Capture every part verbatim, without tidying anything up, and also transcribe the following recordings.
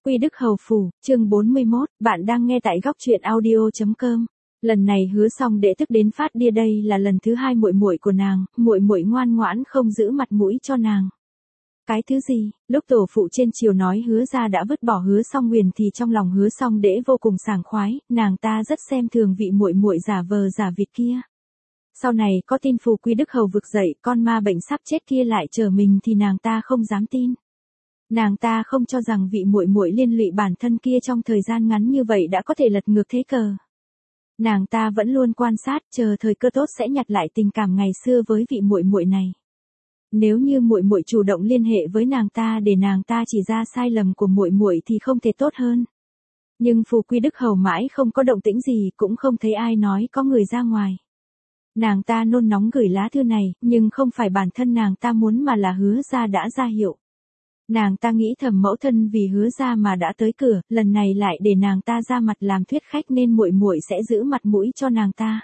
Quy Đức Hầu Phủ, chương bốn mươi mốt, bạn đang nghe tại góc truyện audio chấm com. Lần này Hứa Song Đễ tức đến phát điên, đây là lần thứ hai muội muội của nàng, muội muội ngoan ngoãn không giữ mặt mũi cho nàng. Cái thứ gì? Lúc tổ phụ trên triều nói Hứa gia đã vứt bỏ Hứa Song Huyền thì trong lòng Hứa Song Đễ vô cùng sảng khoái, nàng ta rất xem thường vị muội muội giả vờ giả vịt kia. Sau này có tin phù Quy Đức Hầu vực dậy, con ma bệnh sắp chết kia lại chờ mình thì nàng ta không dám tin. Nàng ta không cho rằng vị muội muội liên lụy bản thân kia trong thời gian ngắn như vậy đã có thể lật ngược thế cờ. Nàng ta vẫn luôn quan sát, chờ thời cơ tốt sẽ nhặt lại tình cảm ngày xưa với vị muội muội này. Nếu như muội muội chủ động liên hệ với nàng ta để nàng ta chỉ ra sai lầm của muội muội thì không thể tốt hơn. Nhưng phù Quy Đức Hầu mãi không có động tĩnh gì, cũng không thấy ai nói có người ra ngoài. Nàng ta nôn nóng gửi lá thư này, nhưng không phải bản thân nàng ta muốn mà là Hứa gia đã ra hiệu. Nàng ta nghĩ thầm mẫu thân vì Hứa gia mà đã tới cửa, lần này lại để nàng ta ra mặt làm thuyết khách nên muội muội sẽ giữ mặt mũi cho nàng ta.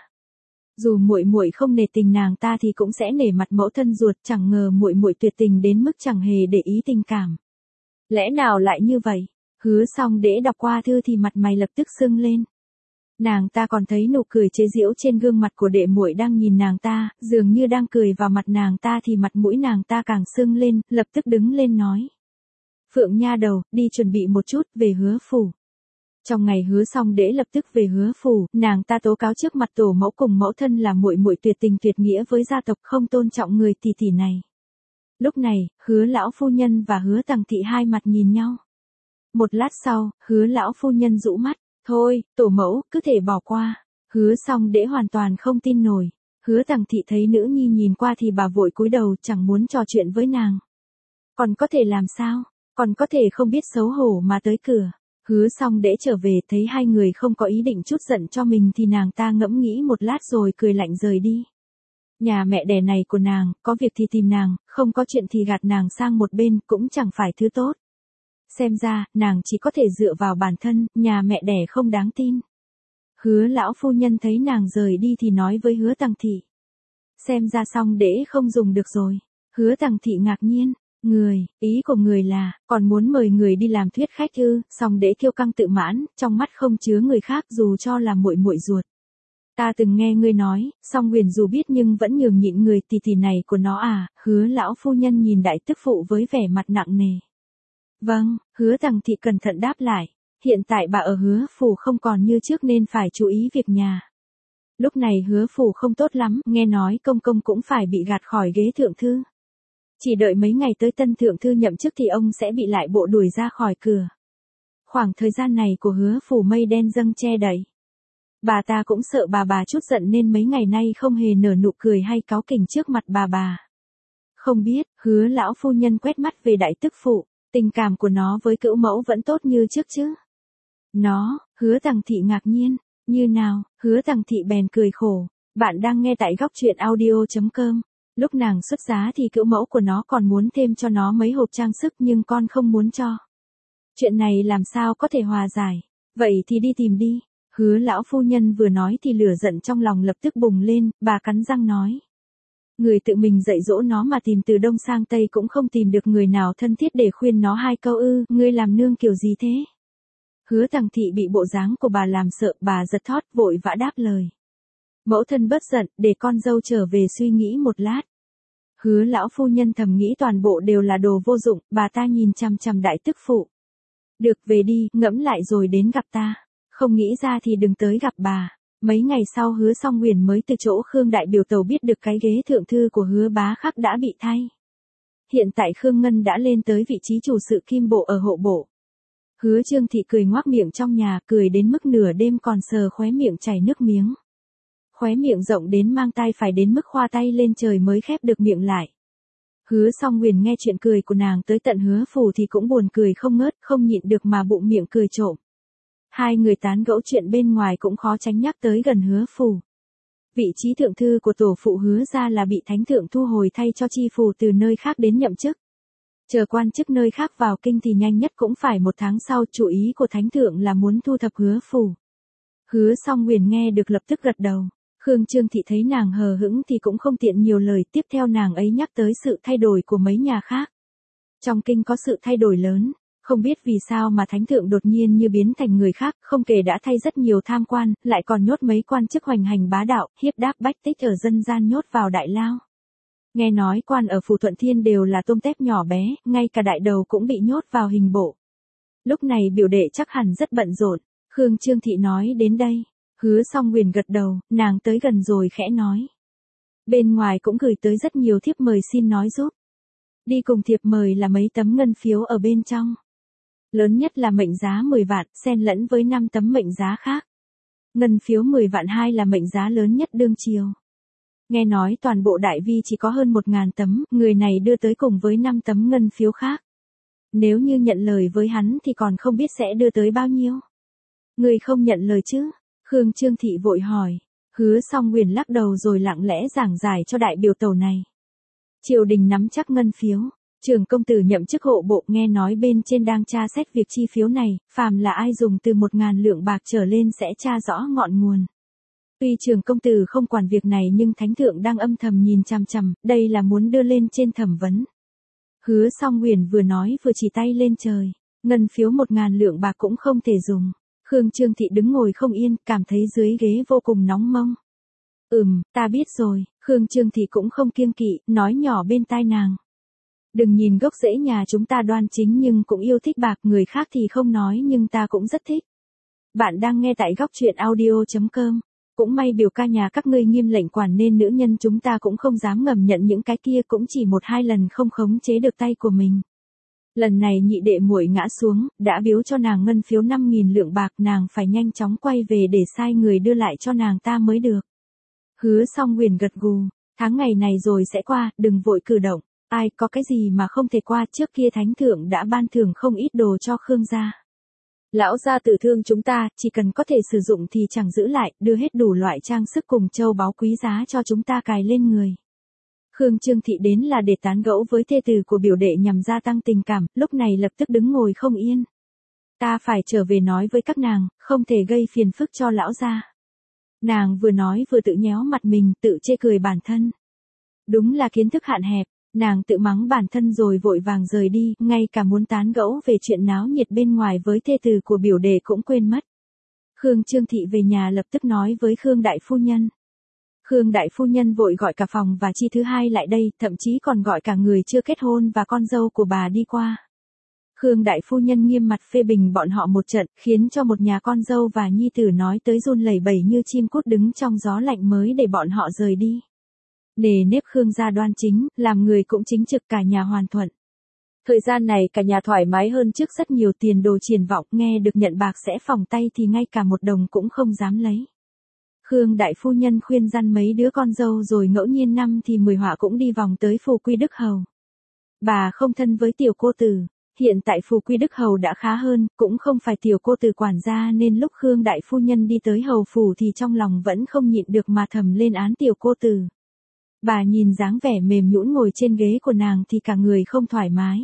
Dù muội muội không nể tình nàng ta thì cũng sẽ nể mặt mẫu thân ruột, chẳng ngờ muội muội tuyệt tình đến mức chẳng hề để ý tình cảm. Lẽ nào lại như vậy? Hứa Song Đễ đọc qua thư thì mặt mày lập tức sưng lên. Nàng ta còn thấy nụ cười chế giễu trên gương mặt của đệ muội đang nhìn nàng ta, dường như đang cười vào mặt nàng ta thì mặt mũi nàng ta càng sưng lên, lập tức đứng lên nói. Phượng nha đầu, đi chuẩn bị một chút, về Hứa phủ. Trong ngày Hứa Song Đễ lập tức về Hứa phủ, nàng ta tố cáo trước mặt tổ mẫu cùng mẫu thân là muội muội tuyệt tình tuyệt nghĩa với gia tộc, không tôn trọng người tỷ tỷ này. Lúc này, Hứa lão phu nhân và Hứa Tằng thị hai mặt nhìn nhau. Một lát sau, Hứa lão phu nhân rũ mắt. Thôi, tổ mẫu, cứ thể bỏ qua. Hứa Song Đễ hoàn toàn không tin nổi. Hứa Tằng thị thấy nữ nhi nhìn qua thì bà vội cúi đầu, chẳng muốn trò chuyện với nàng. Còn có thể làm sao? Còn có thể không biết xấu hổ mà tới cửa. Hứa Song Đễ trở về thấy hai người không có ý định chút giận cho mình thì nàng ta ngẫm nghĩ một lát rồi cười lạnh rời đi. Nhà mẹ đẻ này của nàng, có việc thì tìm nàng, không có chuyện thì gạt nàng sang một bên, cũng chẳng phải thứ tốt. Xem ra, nàng chỉ có thể dựa vào bản thân, nhà mẹ đẻ không đáng tin. Hứa lão phu nhân thấy nàng rời đi thì nói với Hứa Tằng thị. Xem ra Song Đễ không dùng được rồi. Hứa Tằng thị ngạc nhiên. Người, ý của người là, còn muốn mời người đi làm thuyết khách ư? Song Đễ kiêu căng tự mãn, trong mắt không chứa người khác dù cho là muội muội ruột. Ta từng nghe ngươi nói, Song Huyền dù biết nhưng vẫn nhường nhịn người tỷ tỷ này của nó à? Hứa lão phu nhân nhìn đại tức phụ với vẻ mặt nặng nề. Vâng, Hứa Tằng thị cẩn thận đáp lại. Hiện tại bà ở Hứa phủ không còn như trước nên phải chú ý việc nhà. Lúc này Hứa phủ không tốt lắm, nghe nói công công cũng phải bị gạt khỏi ghế thượng thư. Chỉ đợi mấy ngày tới tân thượng thư nhậm chức thì ông sẽ bị lại bộ đuổi ra khỏi cửa. Khoảng thời gian này của Hứa phủ mây đen dâng che đậy. Bà ta cũng sợ bà bà chút giận nên mấy ngày nay không hề nở nụ cười hay cáu kỉnh trước mặt bà bà. Không biết, Hứa lão phu nhân quét mắt về đại tức phụ. Tình cảm của nó với cữu mẫu vẫn tốt như trước chứ? Nó, Hứa Tằng thị ngạc nhiên. Như nào? Hứa Tằng thị bèn cười khổ. Bạn đang nghe tại góc truyện audio chấm com. Lúc nàng xuất giá thì cữu mẫu của nó còn muốn thêm cho nó mấy hộp trang sức nhưng con không muốn cho. Chuyện này làm sao có thể hòa giải? Vậy thì đi tìm đi. Hứa lão phu nhân vừa nói thì lửa giận trong lòng lập tức bùng lên, bà cắn răng nói. Người tự mình dạy dỗ nó mà tìm từ đông sang tây cũng không tìm được người nào thân thiết để khuyên nó hai câu ư, ngươi làm nương kiểu gì thế? Hứa Tằng thị bị bộ dáng của bà làm sợ, bà giật thót vội vã đáp lời. Mẫu thân bớt giận, để con dâu trở về suy nghĩ một lát. Hứa lão phu nhân thầm nghĩ toàn bộ đều là đồ vô dụng, bà ta nhìn chằm chằm đại tức phụ. Được, về đi, ngẫm lại rồi đến gặp ta. Không nghĩ ra thì đừng tới gặp bà. Mấy ngày sau Hứa Song Huyền mới từ chỗ Khương đại biểu tàu biết được cái ghế thượng thư của Hứa bá khắc đã bị thay. Hiện tại Khương Ngân đã lên tới vị trí chủ sự kim bộ ở hộ bộ. Hứa Trương thị cười ngoác miệng trong nhà, cười đến mức nửa đêm còn sờ khóe miệng chảy nước miếng. Khóe miệng rộng đến mang tai phải đến mức khoa tay lên trời mới khép được miệng lại. Hứa Song Huyền nghe chuyện cười của nàng tới tận Hứa phủ thì cũng buồn cười không ngớt, không nhịn được mà bụng miệng cười trộm. Hai người tán gẫu chuyện bên ngoài cũng khó tránh nhắc tới gần Hứa phủ. Vị trí thượng thư của tổ phụ Hứa gia là bị thánh thượng thu hồi thay cho chi phủ từ nơi khác đến nhậm chức. Chờ quan chức nơi khác vào kinh thì nhanh nhất cũng phải một tháng sau, chủ ý của thánh thượng là muốn thu thập Hứa phủ. Hứa Song Huyền nghe được lập tức gật đầu. Khương Trương thị thấy nàng hờ hững thì cũng không tiện nhiều lời, tiếp theo nàng ấy nhắc tới sự thay đổi của mấy nhà khác. Trong kinh có sự thay đổi lớn, Không biết vì sao mà thánh thượng đột nhiên như biến thành người khác, không kể đã thay rất nhiều tham quan, lại còn nhốt mấy quan chức hoành hành bá đạo, hiếp đáp bách tích ở dân gian nhốt vào đại lao. Nghe nói quan ở Phủ Thuận Thiên đều là tôm tép nhỏ bé, ngay cả đại đầu cũng bị nhốt vào hình bộ. Lúc này biểu đệ chắc hẳn rất bận rộn. Khương Trương Thị nói đến đây. Hứa Song Huyền gật đầu, nàng tới gần rồi khẽ nói. Bên ngoài cũng gửi tới rất nhiều thiếp mời xin nói giúp. Đi cùng thiệp mời là mấy tấm ngân phiếu ở bên trong. Lớn nhất là mệnh giá mười vạn, xen lẫn với năm tấm mệnh giá khác. Ngân phiếu mười vạn hai là mệnh giá lớn nhất đương triều. Nghe nói toàn bộ đại vi chỉ có hơn một ngàn tấm, người này đưa tới cùng với năm tấm ngân phiếu khác. Nếu như nhận lời với hắn thì còn không biết sẽ đưa tới bao nhiêu. Người không nhận lời chứ? Khương Trương Thị vội hỏi. Hứa Song Huyền lắc đầu rồi lặng lẽ giảng giải cho đại biểu tàu này. Triều đình nắm chắc ngân phiếu. Trưởng công tử nhậm chức hộ bộ nghe nói bên trên đang tra xét việc chi phiếu này, phàm là ai dùng từ một ngàn lượng bạc trở lên sẽ tra rõ ngọn nguồn. Tuy trưởng công tử không quản việc này nhưng thánh thượng đang âm thầm nhìn chằm chằm, đây là muốn đưa lên trên thẩm vấn. Hứa Song Huyền vừa nói vừa chỉ tay lên trời, ngân phiếu một ngàn lượng bạc cũng không thể dùng. Khương Trương Thị đứng ngồi không yên, cảm thấy dưới ghế vô cùng nóng mông. Ừm, ta biết rồi, Khương Trương Thị cũng không kiêng kỵ, nói nhỏ bên tai nàng. Đừng nhìn gốc rễ nhà chúng ta đoan chính nhưng cũng yêu thích bạc, người khác thì không nói nhưng ta cũng rất thích. Bạn đang nghe tại góc truyện audio chấm com. Cũng may biểu ca nhà các ngươi nghiêm lệnh quản nên nữ nhân chúng ta cũng không dám ngầm nhận những cái kia, cũng chỉ một hai lần không khống chế được tay của mình. Lần này nhị đệ muội ngã xuống, đã biếu cho nàng ngân phiếu năm nghìn lượng bạc, nàng phải nhanh chóng quay về để sai người đưa lại cho nàng ta mới được. Hứa Song Huyền gật gù, tháng ngày này rồi sẽ qua, đừng vội cử động. Ai có cái gì mà không thể qua, trước kia thánh thượng đã ban thưởng không ít đồ cho Khương gia. Lão gia tử thương chúng ta, chỉ cần có thể sử dụng thì chẳng giữ lại, đưa hết đủ loại trang sức cùng châu báu quý giá cho chúng ta cài lên người. Khương Trương Thị đến là để tán gẫu với thê tử của biểu đệ nhằm gia tăng tình cảm, lúc này lập tức đứng ngồi không yên. Ta phải trở về nói với các nàng, không thể gây phiền phức cho lão gia. Nàng vừa nói vừa tự nhéo mặt mình, tự chê cười bản thân. Đúng là kiến thức hạn hẹp. Nàng tự mắng bản thân rồi vội vàng rời đi, ngay cả muốn tán gẫu về chuyện náo nhiệt bên ngoài với thê tử của biểu đệ cũng quên mất. Khương Trương Thị về nhà lập tức nói với Khương Đại Phu Nhân. Khương Đại Phu Nhân vội gọi cả phòng và Chi thứ hai lại đây, thậm chí còn gọi cả người chưa kết hôn và con dâu của bà đi qua. Khương Đại Phu Nhân nghiêm mặt phê bình bọn họ một trận, khiến cho một nhà con dâu và nhi tử nói tới run lẩy bẩy như chim cút đứng trong gió lạnh mới để bọn họ rời đi. Nề nếp Khương gia đoan chính, làm người cũng chính trực, cả nhà hoàn thuận. Thời gian này cả nhà thoải mái hơn trước rất nhiều, tiền đồ triển vọng, nghe được nhận bạc sẽ phòng tay thì ngay cả một đồng cũng không dám lấy. Khương Đại Phu Nhân khuyên răn mấy đứa con dâu rồi ngẫu nhiên năm thì mười họa cũng đi vòng tới Phù Quy Đức Hầu. Bà không thân với tiểu cô tử, hiện tại Phù Quy Đức Hầu đã khá hơn, cũng không phải tiểu cô tử quản gia nên lúc Khương Đại Phu Nhân đi tới hầu phủ thì trong lòng vẫn không nhịn được mà thầm lên án tiểu cô tử. Bà nhìn dáng vẻ mềm nhũn ngồi trên ghế của nàng thì cả người không thoải mái.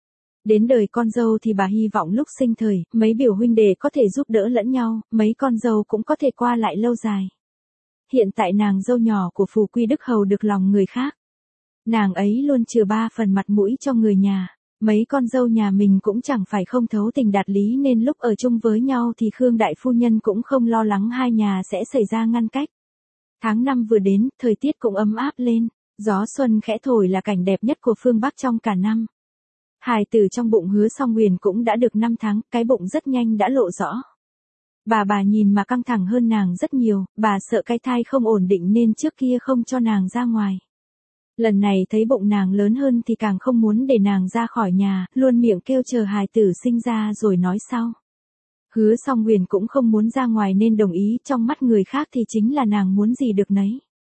Đến đời con dâu thì bà hy vọng lúc sinh thời, mấy biểu huynh đệ có thể giúp đỡ lẫn nhau, mấy con dâu cũng có thể qua lại lâu dài. Hiện tại nàng dâu nhỏ của Phù Quy Đức Hầu được lòng người khác. Nàng ấy luôn chừa ba phần mặt mũi cho người nhà, mấy con dâu nhà mình cũng chẳng phải không thấu tình đạt lý nên lúc ở chung với nhau thì Khương Đại Phu Nhân cũng không lo lắng hai nhà sẽ xảy ra ngăn cách. Tháng năm vừa đến, thời tiết cũng ấm áp lên, gió xuân khẽ thổi là cảnh đẹp nhất của phương Bắc trong cả năm. Hài tử trong bụng Hứa Song Huyền cũng đã được năm tháng, cái bụng rất nhanh đã lộ rõ. Bà bà nhìn mà căng thẳng hơn nàng rất nhiều, bà sợ cái thai không ổn định nên trước kia không cho nàng ra ngoài. Lần này thấy bụng nàng lớn hơn thì càng không muốn để nàng ra khỏi nhà, luôn miệng kêu chờ hài tử sinh ra rồi nói sau. Hứa Song Huyền cũng không muốn ra ngoài nên đồng ý, trong mắt người khác thì chính là nàng muốn gì được nấy.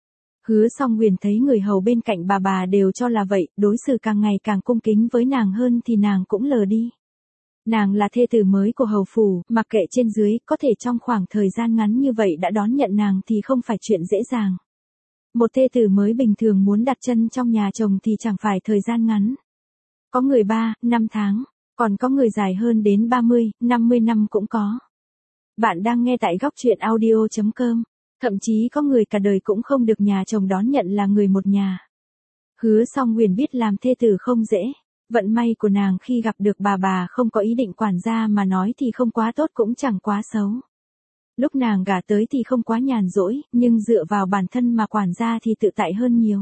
Hứa Song Huyền thấy người hầu bên cạnh bà bà đều cho là vậy, đối xử càng ngày càng cung kính với nàng hơn thì nàng cũng lờ đi. Nàng là thê tử mới của hầu phủ, mặc kệ trên dưới, có thể trong khoảng thời gian ngắn như vậy đã đón nhận nàng thì không phải chuyện dễ dàng. Một thê tử mới bình thường muốn đặt chân trong nhà chồng thì chẳng phải thời gian ngắn. Có người ba, năm tháng, còn có người dài hơn đến ba mươi, năm mươi năm cũng có. Bạn đang nghe tại góc truyện audio chấm com. Thậm chí có người cả đời cũng không được nhà chồng đón nhận là người một nhà. Hứa Song Huyền biết làm thê tử không dễ. Vận may của nàng khi gặp được bà bà không có ý định quản gia mà nói thì không quá tốt cũng chẳng quá xấu. Lúc nàng gả tới thì không quá nhàn rỗi, nhưng dựa vào bản thân mà quản gia thì tự tại hơn nhiều.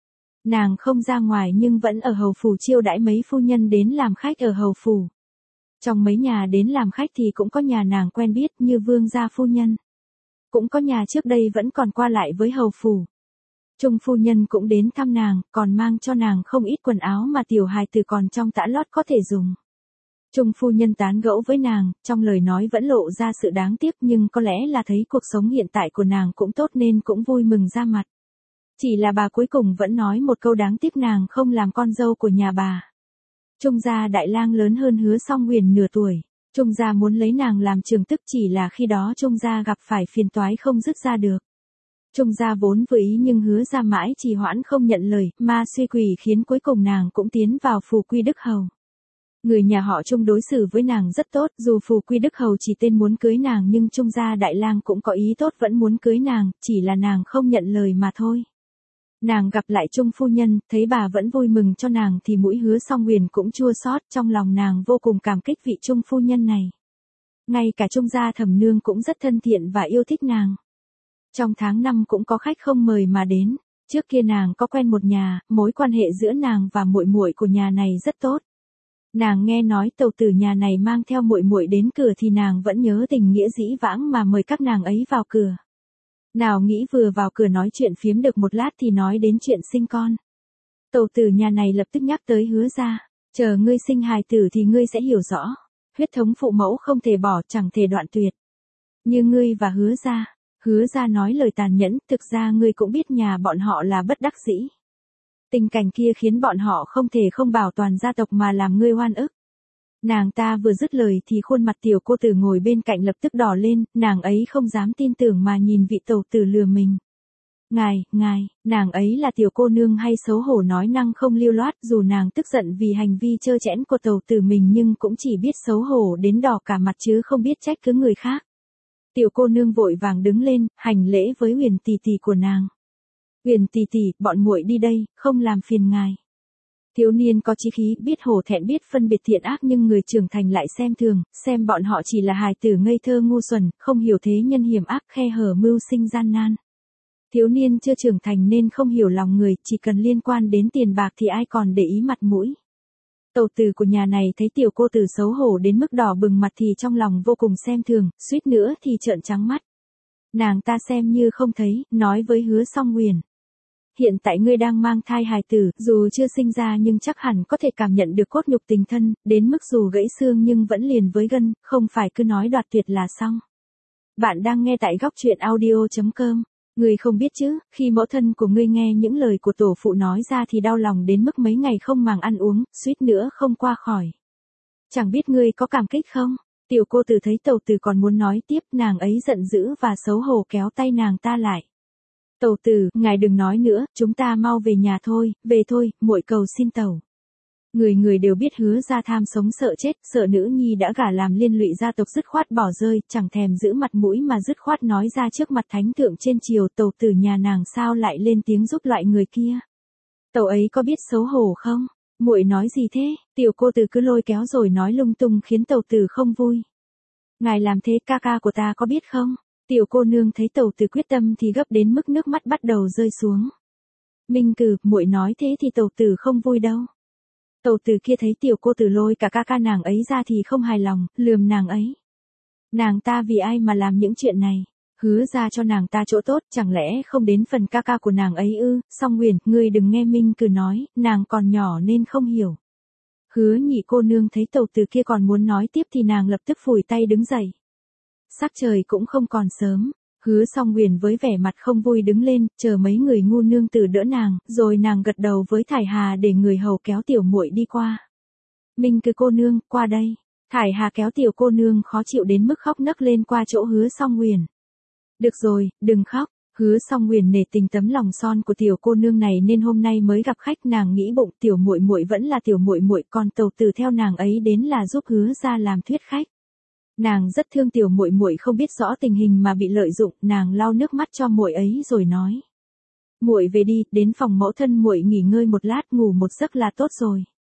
Nàng không ra ngoài nhưng vẫn ở hầu phủ chiêu đãi mấy phu nhân đến làm khách ở hầu phủ. Trong mấy nhà đến làm khách thì cũng có nhà nàng quen biết như vương gia phu nhân. Cũng có nhà trước đây vẫn còn qua lại với hầu phủ. Trung phu nhân cũng đến thăm nàng, còn mang cho nàng không ít quần áo mà tiểu hài tử còn trong tã lót có thể dùng. Trung phu nhân tán gẫu với nàng, trong lời nói vẫn lộ ra sự đáng tiếc nhưng có lẽ là thấy cuộc sống hiện tại của nàng cũng tốt nên cũng vui mừng ra mặt. Chỉ là bà cuối cùng vẫn nói một câu đáng tiếc nàng không làm con dâu của nhà bà. Trung gia đại lang lớn hơn Hứa Song Huyền nửa tuổi. Trung gia muốn lấy nàng làm trường tức chỉ là khi đó Trung gia gặp phải phiền toái không dứt ra được. Trung gia vốn vừa ý nhưng Hứa gia mãi trì hoãn không nhận lời, ma suy quỷ khiến cuối cùng nàng cũng tiến vào Phù Quy Đức Hầu. Người nhà họ Trung đối xử với nàng rất tốt, dù Phù Quy Đức Hầu chỉ tên muốn cưới nàng nhưng Trung gia đại lang cũng có ý tốt vẫn muốn cưới nàng, chỉ là nàng không nhận lời mà thôi. Nàng gặp lại Trung phu nhân, thấy bà vẫn vui mừng cho nàng thì mũi Hứa Song Huyền cũng chua xót, trong lòng nàng vô cùng cảm kích vị Trung phu nhân này. Ngay cả Trung gia Thẩm nương cũng rất thân thiện và yêu thích nàng. Trong tháng năm cũng có khách không mời mà đến, trước kia nàng có quen một nhà, mối quan hệ giữa nàng và muội muội của nhà này rất tốt. Nàng nghe nói tàu tử nhà này mang theo muội muội đến cửa thì nàng vẫn nhớ tình nghĩa dĩ vãng mà mời các nàng ấy vào cửa. Nào nghĩ vừa vào cửa nói chuyện phiếm được một lát thì nói đến chuyện sinh con. Tàu tử nhà này lập tức nhắc tới Hứa gia, chờ ngươi sinh hài tử thì ngươi sẽ hiểu rõ, huyết thống phụ mẫu không thể bỏ chẳng thể đoạn tuyệt. Như ngươi và Hứa gia, Hứa gia nói lời tàn nhẫn, thực ra ngươi cũng biết nhà bọn họ là bất đắc dĩ. Tình cảnh kia khiến bọn họ không thể không bảo toàn gia tộc mà làm ngươi oan ức. Nàng ta vừa dứt lời thì khuôn mặt tiểu cô tử ngồi bên cạnh lập tức đỏ lên, nàng ấy không dám tin tưởng mà nhìn vị tẩu tử lừa mình. Ngài, ngài, nàng ấy là tiểu cô nương hay xấu hổ nói năng không lưu loát, dù nàng tức giận vì hành vi trơ trẽn của tẩu tử mình nhưng cũng chỉ biết xấu hổ đến đỏ cả mặt chứ không biết trách cứ người khác. Tiểu cô nương vội vàng đứng lên, hành lễ với Huyền tỷ tỷ của nàng. Huyền tỷ tỷ, bọn muội đi đây, không làm phiền ngài. Thiếu niên có chí khí, biết hổ thẹn biết phân biệt thiện ác nhưng người trưởng thành lại xem thường, xem bọn họ chỉ là hài tử ngây thơ ngu xuẩn, không hiểu thế nhân hiểm ác khe hở mưu sinh gian nan. Thiếu niên chưa trưởng thành nên không hiểu lòng người, chỉ cần liên quan đến tiền bạc thì ai còn để ý mặt mũi. Tẩu tử của nhà này thấy tiểu cô tử xấu hổ đến mức đỏ bừng mặt thì trong lòng vô cùng xem thường, suýt nữa thì trợn trắng mắt. Nàng ta xem như không thấy, nói với Hứa Song Huyền. Hiện tại ngươi đang mang thai hài tử, dù chưa sinh ra nhưng chắc hẳn có thể cảm nhận được cốt nhục tình thân, đến mức dù gãy xương nhưng vẫn liền với gân, không phải cứ nói đoạt tuyệt là xong. Bạn đang nghe tại góc truyện audio chấm com. Ngươi không biết chứ, khi mẫu thân của ngươi nghe những lời của tổ phụ nói ra thì đau lòng đến mức mấy ngày không màng ăn uống, suýt nữa không qua khỏi. Chẳng biết ngươi có cảm kích không? Tiểu cô tử thấy tẩu tử còn muốn nói tiếp, nàng ấy giận dữ và xấu hổ kéo tay nàng ta lại. Tẩu tử, ngài đừng nói nữa, chúng ta mau về nhà thôi, về thôi, muội cầu xin tẩu. Người người đều biết Hứa gia tham sống sợ chết, sợ nữ nhi đã gả làm liên lụy gia tộc dứt khoát bỏ rơi, chẳng thèm giữ mặt mũi mà dứt khoát nói ra trước mặt thánh thượng trên triều. Tẩu tử nhà nàng sao lại lên tiếng giúp loại người kia. Tẩu ấy có biết xấu hổ không? Muội nói gì thế? Tiểu cô tử cứ lôi kéo rồi nói lung tung khiến tẩu tử không vui. Ngài làm thế ca ca của ta có biết không? Tiểu cô nương thấy tẩu tử quyết tâm thì gấp đến mức nước mắt bắt đầu rơi xuống. Minh Cử, muội nói thế thì tẩu tử không vui đâu. Tẩu tử kia thấy tiểu cô tử lôi cả ca ca nàng ấy ra thì không hài lòng, lườm nàng ấy. Nàng ta vì ai mà làm những chuyện này? Hứa ra cho nàng ta chỗ tốt, chẳng lẽ không đến phần ca ca của nàng ấy ư? Song Huyền, ngươi đừng nghe Minh Cử nói, nàng còn nhỏ nên không hiểu. Hứa nhị cô nương thấy tẩu tử kia còn muốn nói tiếp thì nàng lập tức phủi tay đứng dậy. Sắc trời cũng không còn sớm, Hứa Song Huyền với vẻ mặt không vui đứng lên, chờ mấy người ngu nương tử đỡ nàng, rồi nàng gật đầu với Thải Hà để người hầu kéo tiểu muội đi qua. Minh Cử cô nương, qua đây. Thải Hà kéo tiểu cô nương khó chịu đến mức khóc nấc lên qua chỗ Hứa Song Huyền. Được rồi, đừng khóc. Hứa Song Huyền nể tình tấm lòng son của tiểu cô nương này nên hôm nay mới gặp khách, nàng nghĩ bụng tiểu muội muội vẫn là tiểu muội muội, còn tẩu tử theo nàng ấy đến là giúp Hứa gia làm thuyết khách. Nàng rất thương tiểu muội muội không biết rõ tình hình mà bị lợi dụng, nàng lau nước mắt cho muội ấy rồi nói: "Muội về đi, đến phòng mẫu thân muội nghỉ ngơi một lát, ngủ một giấc là tốt rồi."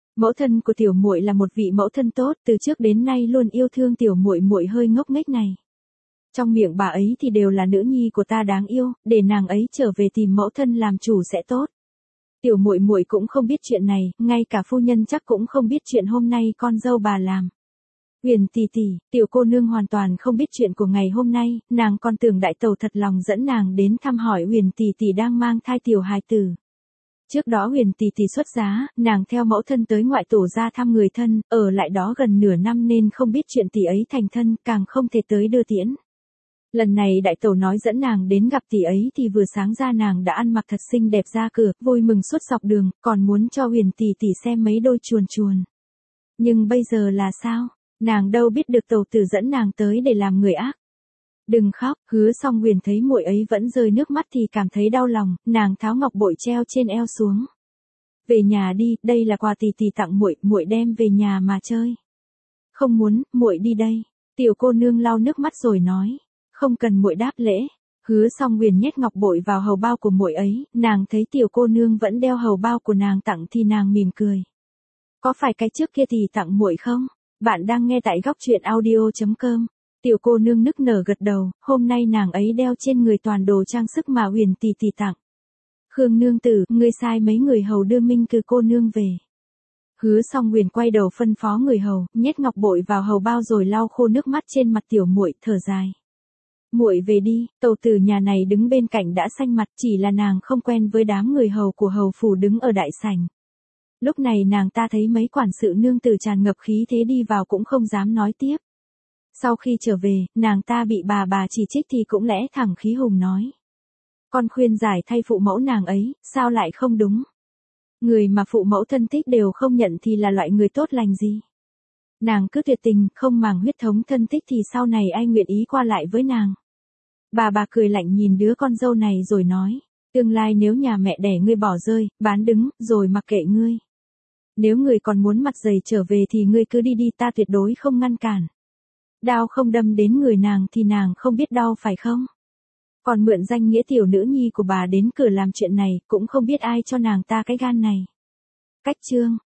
Mẫu thân của tiểu muội là một vị mẫu thân tốt, từ trước đến nay luôn yêu thương tiểu muội muội hơi ngốc nghếch này. Trong miệng bà ấy thì đều là nữ nhi của ta đáng yêu, để nàng ấy trở về tìm mẫu thân làm chủ sẽ tốt. Tiểu muội muội cũng không biết chuyện này, ngay cả phu nhân chắc cũng không biết chuyện hôm nay con dâu bà làm. Huyền tỷ tỷ, tiểu cô nương hoàn toàn không biết chuyện của ngày hôm nay, nàng còn tưởng đại tẩu thật lòng dẫn nàng đến thăm hỏi Huyền tỷ tỷ đang mang thai tiểu hài tử. Trước đó Huyền tỷ tỷ xuất giá, nàng theo mẫu thân tới ngoại tổ ra thăm người thân, ở lại đó gần nửa năm nên không biết chuyện tỷ ấy thành thân, càng không thể tới đưa tiễn. Lần này đại tẩu nói dẫn nàng đến gặp tỷ ấy thì vừa sáng ra nàng đã ăn mặc thật xinh đẹp ra cửa, vui mừng suốt dọc đường, còn muốn cho Huyền tỷ tỷ xem mấy đôi chuồn chuồn. Nhưng bây giờ là sao? Nàng đâu biết được tẩu tử dẫn nàng tới để làm người ác. Đừng khóc, Hứa Song Huyền thấy muội ấy vẫn rơi nước mắt thì cảm thấy đau lòng, nàng tháo ngọc bội treo trên eo xuống. Về nhà đi, đây là quà tỷ tỷ tặng muội, muội đem về nhà mà chơi. Không muốn, muội đi đây. Tiểu cô nương lau nước mắt rồi nói, không cần muội đáp lễ. Hứa Song Huyền nhét ngọc bội vào hầu bao của muội ấy, nàng thấy tiểu cô nương vẫn đeo hầu bao của nàng tặng thì nàng mỉm cười. Có phải cái trước kia tỷ tặng muội không? Bạn đang nghe tại góc truyện audio chấm com. Tiểu cô nương nức nở gật đầu, hôm nay nàng ấy đeo trên người toàn đồ trang sức mà Huyền tỷ tỷ tặng. Khương nương tử, ngươi sai mấy người hầu đưa Minh Cừ cô nương về. Hứa Song Huyền quay đầu phân phó người hầu, nhét ngọc bội vào hầu bao rồi lau khô nước mắt trên mặt tiểu muội, thở dài. Muội về đi, tẩu tử nhà này đứng bên cạnh đã xanh mặt, chỉ là nàng không quen với đám người hầu của hầu phủ đứng ở đại sảnh. Lúc này nàng ta thấy mấy quản sự nương tử tràn ngập khí thế đi vào cũng không dám nói tiếp. Sau khi trở về, nàng ta bị bà bà chỉ trích thì cũng lẽ thẳng khí hùng nói. Con khuyên giải thay phụ mẫu nàng ấy, sao lại không đúng? Người mà phụ mẫu thân thích đều không nhận thì là loại người tốt lành gì? Nàng cứ tuyệt tình, không màng huyết thống thân thích thì sau này ai nguyện ý qua lại với nàng? Bà bà cười lạnh nhìn đứa con dâu này rồi nói, tương lai nếu nhà mẹ đẻ ngươi bỏ rơi, bán đứng, rồi mặc kệ ngươi. Nếu ngươi còn muốn mặt dày trở về thì ngươi cứ đi đi, ta tuyệt đối không ngăn cản. Đau không đâm đến người nàng thì nàng không biết đau phải không? Còn mượn danh nghĩa tiểu nữ nhi của bà đến cửa làm chuyện này, cũng không biết ai cho nàng ta cái gan này. Cách chương